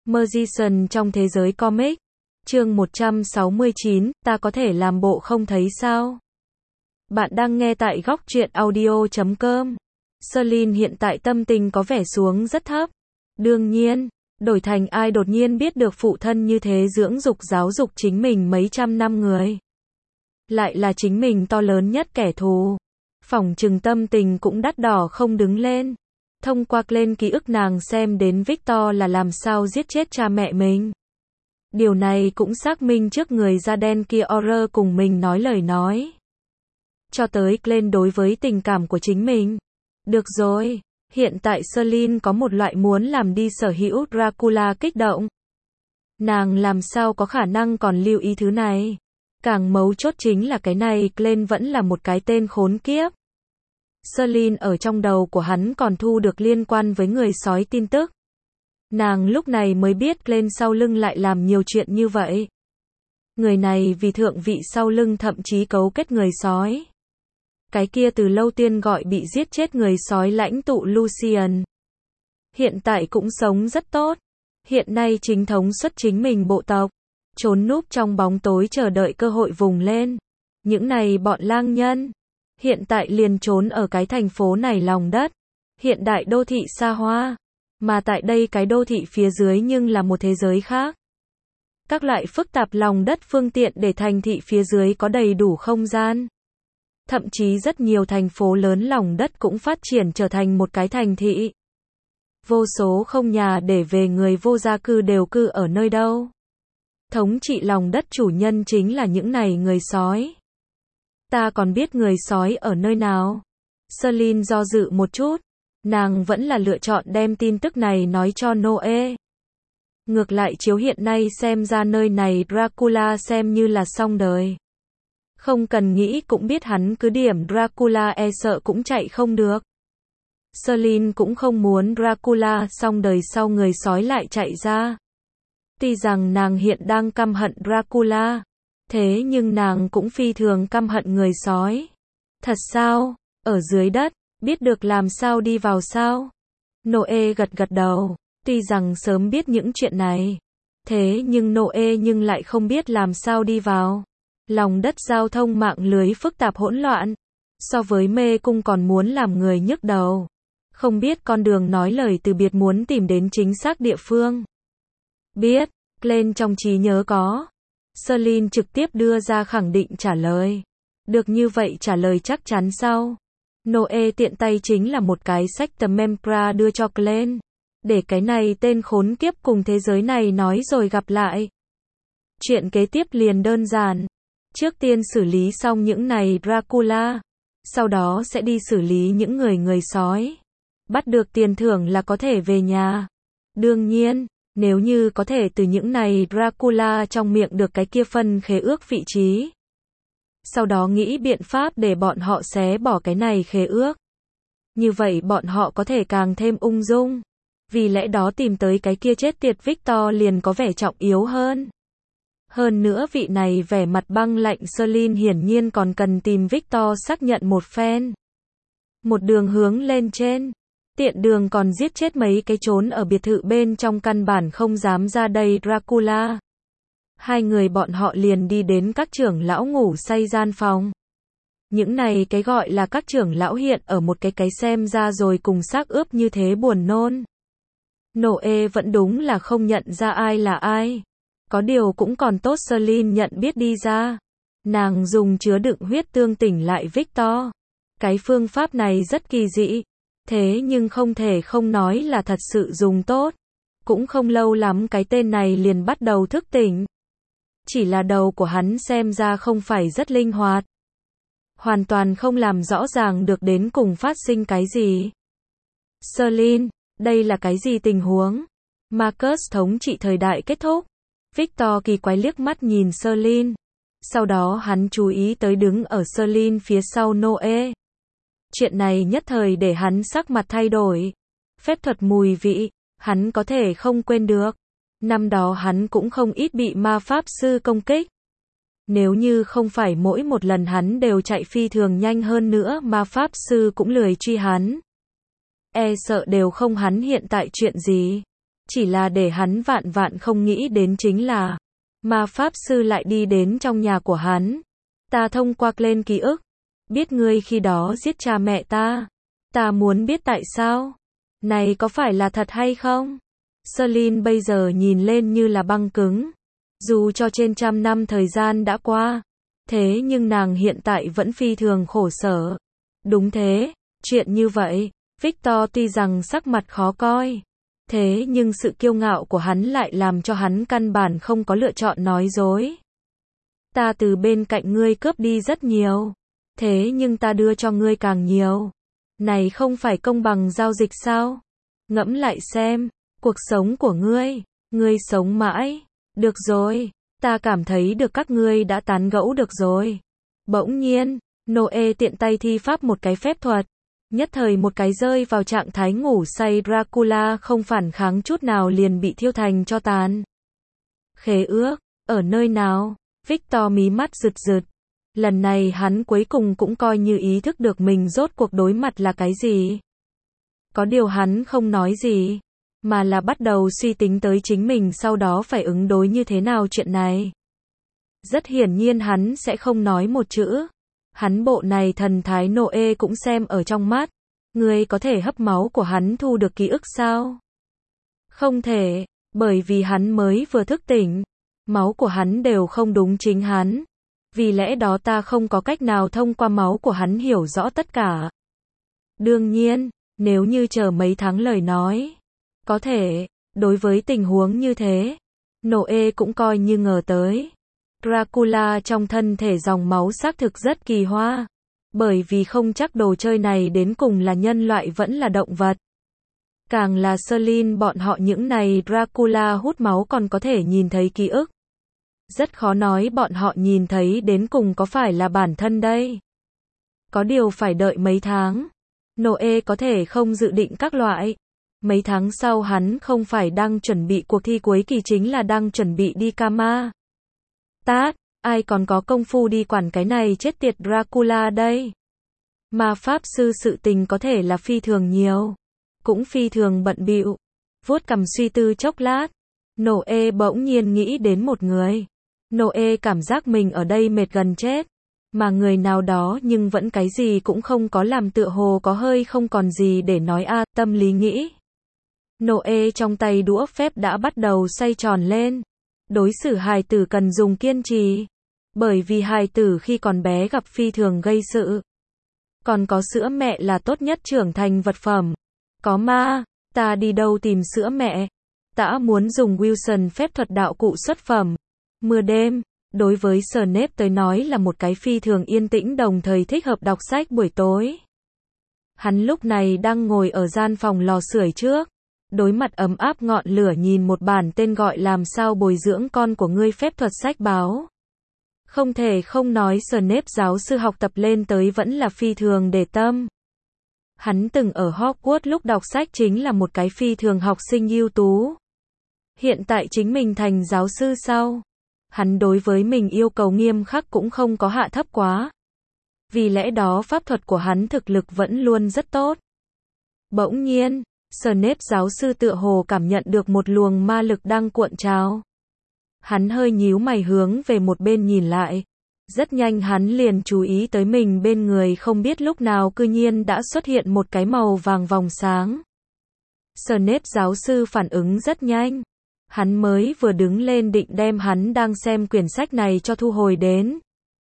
Magician trong thế giới comic. Chương 169, ta có thể làm bộ không thấy sao? Bạn đang nghe tại góc truyện audio.com. Celine hiện tại tâm tình có vẻ xuống rất thấp. Đương nhiên, đổi thành ai đột nhiên biết được phụ thân như thế dưỡng dục giáo dục chính mình mấy trăm năm người. Lại là chính mình to lớn nhất kẻ thù. Phỏng chừng tâm tình cũng đắt đỏ không đứng lên. Thông qua lên ký ức nàng xem đến Victor là làm sao giết chết cha mẹ mình. Điều này cũng xác minh trước người da đen kia Aurore cùng mình nói lời nói. Cho tới Glenn đối với tình cảm của chính mình. Được rồi, hiện tại Celine có một loại muốn làm đi sở hữu Dracula kích động. Nàng làm sao có khả năng còn lưu ý thứ này. Càng mấu chốt chính là cái này Glenn vẫn là một cái tên khốn kiếp. Celine ở trong đầu của hắn còn thu được liên quan với người sói tin tức. Nàng lúc này mới biết Glenn sau lưng lại làm nhiều chuyện như vậy. Người này vì thượng vị sau lưng thậm chí cấu kết người sói. Cái kia từ lâu tiên gọi bị giết chết người sói lãnh tụ Lucian. Hiện tại cũng sống rất tốt. Hiện nay chính thống xuất chính mình bộ tộc. Trốn núp trong bóng tối chờ đợi cơ hội vùng lên. Những này bọn lang nhân. Hiện tại liền trốn ở cái thành phố này lòng đất. Hiện đại đô thị xa hoa. Mà tại đây cái đô thị phía dưới nhưng là một thế giới khác. Các loại phức tạp lòng đất phương tiện để thành thị phía dưới có đầy đủ không gian. Thậm chí rất nhiều thành phố lớn lòng đất cũng phát triển trở thành một cái thành thị. Vô số không nhà để về người vô gia cư đều cư ở nơi đâu. Thống trị lòng đất chủ nhân chính là những này người sói. Ta còn biết người sói ở nơi nào. Celine do dự một chút. Nàng vẫn là lựa chọn đem tin tức này nói cho Noe. Ngược lại chiếu hiện nay xem ra nơi này Dracula xem như là xong đời. Không cần nghĩ cũng biết hắn cứ điểm Dracula e sợ cũng chạy không được. Celine cũng không muốn Dracula xong đời sau người sói lại chạy ra. Tuy rằng nàng hiện đang căm hận Dracula, thế nhưng nàng cũng phi thường căm hận người sói. Thật sao? Ở dưới đất, biết được làm sao đi vào sao? Noe gật gật đầu, tuy rằng sớm biết những chuyện này. Thế nhưng Noe nhưng lại không biết làm sao đi vào. Lòng đất giao thông mạng lưới phức tạp hỗn loạn. So với mê cung còn muốn làm người nhức đầu. Không biết con đường nói lời từ biệt muốn tìm đến chính xác địa phương. Biết, Glenn trong trí nhớ có. Celine trực tiếp đưa ra khẳng định trả lời. Được như vậy trả lời chắc chắn sau. Noe tiện tay chính là một cái sách tấm Mempra đưa cho Glenn. Để cái này tên khốn kiếp cùng thế giới này nói rồi gặp lại. Chuyện kế tiếp liền đơn giản. Trước tiên xử lý xong những này Dracula. Sau đó sẽ đi xử lý những người sói. Bắt được tiền thưởng là có thể về nhà. Đương nhiên, nếu như có thể từ những này Dracula trong miệng được cái kia phân khế ước vị trí. Sau đó nghĩ biện pháp để bọn họ xé bỏ cái này khế ước. Như vậy bọn họ có thể càng thêm ung dung. Vì lẽ đó tìm tới cái kia chết tiệt Victor liền có vẻ trọng yếu hơn. Hơn nữa vị này vẻ mặt băng lạnh Celine hiển nhiên còn cần tìm Victor xác nhận một phen. Một đường hướng lên trên. Tiện đường còn giết chết mấy cái trốn ở biệt thự bên trong căn bản không dám ra đây Dracula. Hai người bọn họ liền đi đến các trưởng lão ngủ say gian phòng. Những này cái gọi là các trưởng lão hiện ở một cái xem ra rồi cùng xác ướp như thế buồn nôn. Noe vẫn đúng là không nhận ra ai là ai. Có điều cũng còn tốt Celine nhận biết đi ra. Nàng dùng chứa đựng huyết tương tỉnh lại Victor. Cái phương pháp này rất kỳ dị. Thế nhưng không thể không nói là thật sự dùng tốt. Cũng không lâu lắm cái tên này liền bắt đầu thức tỉnh. Chỉ là đầu của hắn xem ra không phải rất linh hoạt. Hoàn toàn không làm rõ ràng được đến cùng phát sinh cái gì. Celine, đây là cái gì tình huống? Marcus thống trị thời đại kết thúc. Victor kỳ quái liếc mắt nhìn Celine. Sau đó hắn chú ý tới đứng ở Celine phía sau Noe. Chuyện này nhất thời để hắn sắc mặt thay đổi. Phép thuật mùi vị, hắn có thể không quên được. Năm đó hắn cũng không ít bị ma pháp sư công kích. Nếu như không phải mỗi một lần hắn đều chạy phi thường nhanh hơn nữa ma pháp sư cũng lười truy hắn. E sợ đều không hắn hiện tại chuyện gì. Chỉ là để hắn vạn vạn không nghĩ đến chính là, ma pháp sư lại đi đến trong nhà của hắn. Ta thông qua lên ký ức, biết ngươi khi đó giết cha mẹ ta. Ta muốn biết tại sao. Này có phải là thật hay không? Celine bây giờ nhìn lên như là băng cứng. Dù cho trên 100 năm thời gian đã qua, thế nhưng nàng hiện tại vẫn phi thường khổ sở. Đúng thế, chuyện như vậy, Victor tuy rằng sắc mặt khó coi, thế nhưng sự kiêu ngạo của hắn lại làm cho hắn căn bản không có lựa chọn nói dối. Ta từ bên cạnh ngươi cướp đi rất nhiều, thế nhưng ta đưa cho ngươi càng nhiều. Này không phải công bằng giao dịch sao? Ngẫm lại xem, cuộc sống của ngươi sống mãi. Được rồi, ta cảm thấy được các ngươi đã tán gẫu được rồi. Bỗng nhiên, Noe tiện tay thi pháp một cái phép thuật. Nhất thời một cái rơi vào trạng thái ngủ say Dracula không phản kháng chút nào liền bị thiêu thành tro tàn. Khế ước, ở nơi nào? Victor mí mắt rực rực. Lần này hắn cuối cùng cũng coi như ý thức được mình rốt cuộc đối mặt là cái gì. Có điều hắn không nói gì, mà là bắt đầu suy tính tới chính mình sau đó phải ứng đối như thế nào chuyện này. Rất hiển nhiên hắn sẽ không nói một chữ. Hắn bộ này thần thái Noe cũng xem ở trong mắt. Ngươi có thể hấp máu của hắn thu được ký ức sao? Không thể, bởi vì hắn mới vừa thức tỉnh. Máu của hắn đều không đúng chính hắn. Vì lẽ đó ta không có cách nào thông qua máu của hắn hiểu rõ tất cả. Đương nhiên, nếu như chờ mấy tháng lời nói, có thể, đối với tình huống như thế, Noe cũng coi như ngờ tới. Dracula trong thân thể dòng máu xác thực rất kỳ hoa, bởi vì không chắc đồ chơi này đến cùng là nhân loại vẫn là động vật. Càng là Celine bọn họ những này Dracula hút máu còn có thể nhìn thấy ký ức. Rất khó nói bọn họ nhìn thấy đến cùng có phải là bản thân đây. Có điều phải đợi mấy tháng. Noe có thể không dự định các loại. Mấy tháng sau hắn không phải đang chuẩn bị cuộc thi cuối kỳ chính là đang chuẩn bị đi Kama. Tát, ai còn có công phu đi quản cái này chết tiệt Dracula đây. Ma pháp sư sự tình có thể là phi thường nhiều, cũng phi thường bận bịu. Vuốt cằm suy tư chốc lát, Noe bỗng nhiên nghĩ đến một người. Noe cảm giác mình ở đây mệt gần chết, mà người nào đó nhưng vẫn cái gì cũng không có làm tựa hồ có hơi không còn gì để nói tâm lý nghĩ. Noe trong tay đũa phép đã bắt đầu xoay tròn lên. Đối xử hài tử cần dùng kiên trì, bởi vì hài tử khi còn bé gặp phi thường gây sự. Còn có sữa mẹ là tốt nhất trưởng thành vật phẩm. Có ma, ta đi đâu tìm sữa mẹ? Ta muốn dùng Wilson phép thuật đạo cụ xuất phẩm. Mưa đêm, đối với Snape tới nói là một cái phi thường yên tĩnh đồng thời thích hợp đọc sách buổi tối. Hắn lúc này đang ngồi ở gian phòng lò sưởi trước. Đối mặt ấm áp ngọn lửa nhìn một bản tên gọi làm sao bồi dưỡng con của ngươi phép thuật sách báo. Không thể không nói Snape giáo sư học tập lên tới vẫn là phi thường để tâm. Hắn từng ở Hogwarts lúc đọc sách chính là một cái phi thường học sinh ưu tú. Hiện tại chính mình thành giáo sư sau. Hắn đối với mình yêu cầu nghiêm khắc cũng không có hạ thấp quá. Vì lẽ đó pháp thuật của hắn thực lực vẫn luôn rất tốt. Bỗng nhiên, Snape giáo sư tựa hồ cảm nhận được một luồng ma lực đang cuộn trào. Hắn hơi nhíu mày hướng về một bên nhìn lại. Rất nhanh hắn liền chú ý tới mình bên người không biết lúc nào cư nhiên đã xuất hiện một cái màu vàng vòng sáng. Snape giáo sư phản ứng rất nhanh. Hắn mới vừa đứng lên định đem hắn đang xem quyển sách này cho thu hồi đến.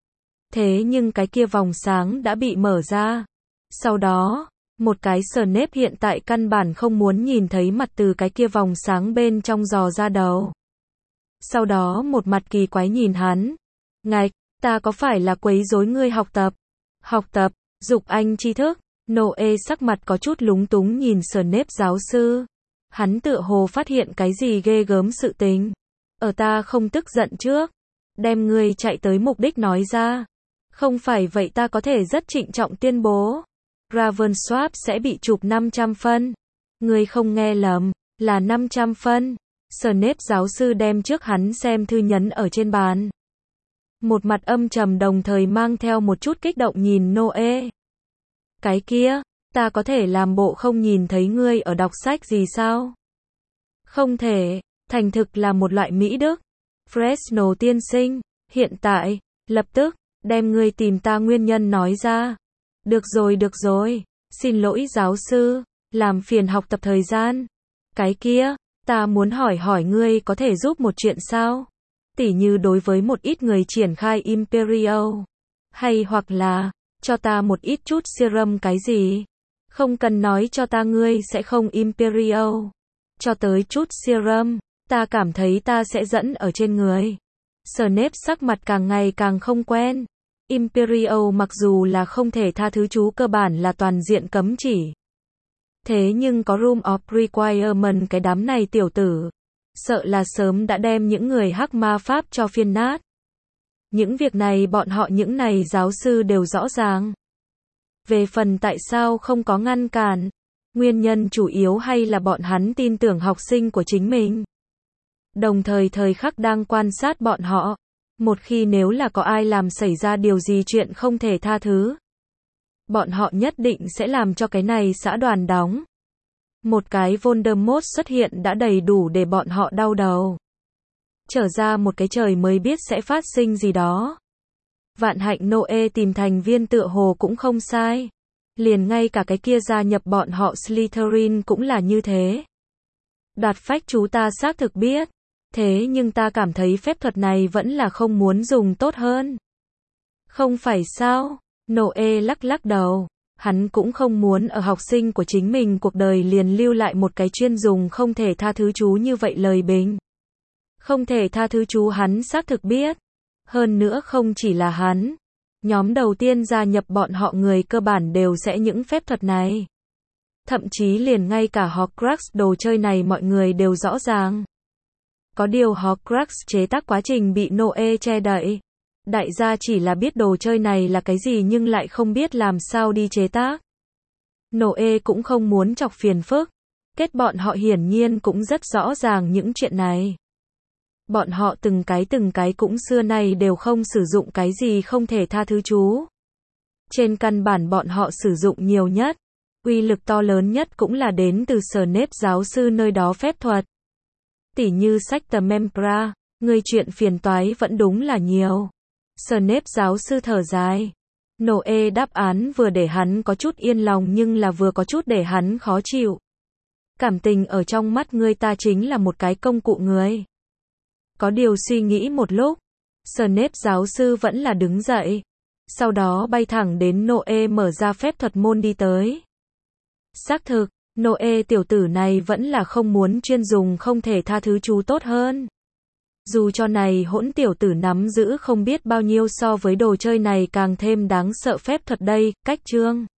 Thế nhưng cái kia vòng sáng đã bị mở ra. Sau đó, một cái Snape hiện tại căn bản không muốn nhìn thấy mặt từ cái kia vòng sáng bên trong dò ra đầu. Sau đó một mặt kỳ quái nhìn hắn. Ngạch, ta có phải là quấy rối ngươi học tập? Học tập, dục anh tri thức. Noe sắc mặt có chút lúng túng nhìn Snape giáo sư. Hắn tựa hồ phát hiện cái gì ghê gớm sự tình. Ở ta không tức giận trước. Đem ngươi chạy tới mục đích nói ra. Không phải vậy ta có thể rất trịnh trọng tuyên bố. Ravensworth sẽ bị chụp 500 phân. Ngươi không nghe lầm, là 500 phân. Snape giáo sư đem trước hắn xem thư nhấn ở trên bàn. Một mặt âm trầm đồng thời mang theo một chút kích động nhìn Noe. Cái kia, ta có thể làm bộ không nhìn thấy ngươi ở đọc sách gì sao? Không thể, thành thực là một loại mỹ đức. Fresno tiên sinh, hiện tại, lập tức, đem ngươi tìm ta nguyên nhân nói ra. Được rồi, xin lỗi giáo sư, làm phiền học tập thời gian. Cái kia, ta muốn hỏi ngươi có thể giúp một chuyện sao? Tỉ như đối với một ít người triển khai Imperial. Hay hoặc là, cho ta một ít chút serum cái gì? Không cần nói cho ta ngươi sẽ không Imperial. Cho tới chút serum, ta cảm thấy ta sẽ dẫn ở trên người. Snape sắc mặt càng ngày càng không quen. Imperial mặc dù là không thể tha thứ chú cơ bản là toàn diện cấm chỉ. Thế nhưng có Room of Requirement cái đám này tiểu tử. Sợ là sớm đã đem những người hắc ma pháp cho phiên nát. Những việc này bọn họ những này giáo sư đều rõ ràng. Về phần tại sao không có ngăn cản, nguyên nhân chủ yếu hay là bọn hắn tin tưởng học sinh của chính mình. Đồng thời thời khắc đang quan sát bọn họ. Một khi nếu là có ai làm xảy ra điều gì chuyện không thể tha thứ, bọn họ nhất định sẽ làm cho cái này xã đoàn đóng. Một cái Voldemort xuất hiện đã đầy đủ để bọn họ đau đầu. Trở ra một cái trời mới biết sẽ phát sinh gì đó. Vạn hạnh Noe tìm thành viên tựa hồ cũng không sai. Liền ngay cả cái kia gia nhập bọn họ Slytherin cũng là như thế. Đoạt phách chú ta xác thực biết. Thế nhưng ta cảm thấy phép thuật này vẫn là không muốn dùng tốt hơn. Không phải sao? Noe lắc đầu. Hắn cũng không muốn ở học sinh của chính mình cuộc đời liền lưu lại một cái chuyên dùng không thể tha thứ chú như vậy lời bình. Không thể tha thứ chú hắn xác thực biết. Hơn nữa không chỉ là hắn. Nhóm đầu tiên gia nhập bọn họ người cơ bản đều sẽ những phép thuật này. Thậm chí liền ngay cả Horcrux đồ chơi này mọi người đều rõ ràng. Có điều Horcrux chế tác quá trình bị Noe che đậy. Đại gia chỉ là biết đồ chơi này là cái gì nhưng lại không biết làm sao đi chế tác. Noe cũng không muốn chọc phiền phức. Kết bọn họ hiển nhiên cũng rất rõ ràng những chuyện này. Bọn họ từng cái cũng xưa nay đều không sử dụng cái gì không thể tha thứ chú. Trên căn bản bọn họ sử dụng nhiều nhất, uy lực to lớn nhất cũng là đến từ Snape giáo sư nơi đó phép thuật. Tỉ như Sector Membra, người chuyện phiền toái vẫn đúng là nhiều. Snape giáo sư thở dài. Noe đáp án vừa để hắn có chút yên lòng nhưng là vừa có chút để hắn khó chịu. Cảm tình ở trong mắt ngươi ta chính là một cái công cụ người. Có điều suy nghĩ một lúc, Snape giáo sư vẫn là đứng dậy. Sau đó bay thẳng đến Noe mở ra phép thuật môn đi tới. Xác thực, Noe tiểu tử này vẫn là không muốn chuyên dùng không thể tha thứ chú tốt hơn. Dù cho này hỗn tiểu tử nắm giữ không biết bao nhiêu so với đồ chơi này càng thêm đáng sợ phép thuật đây, cách chương.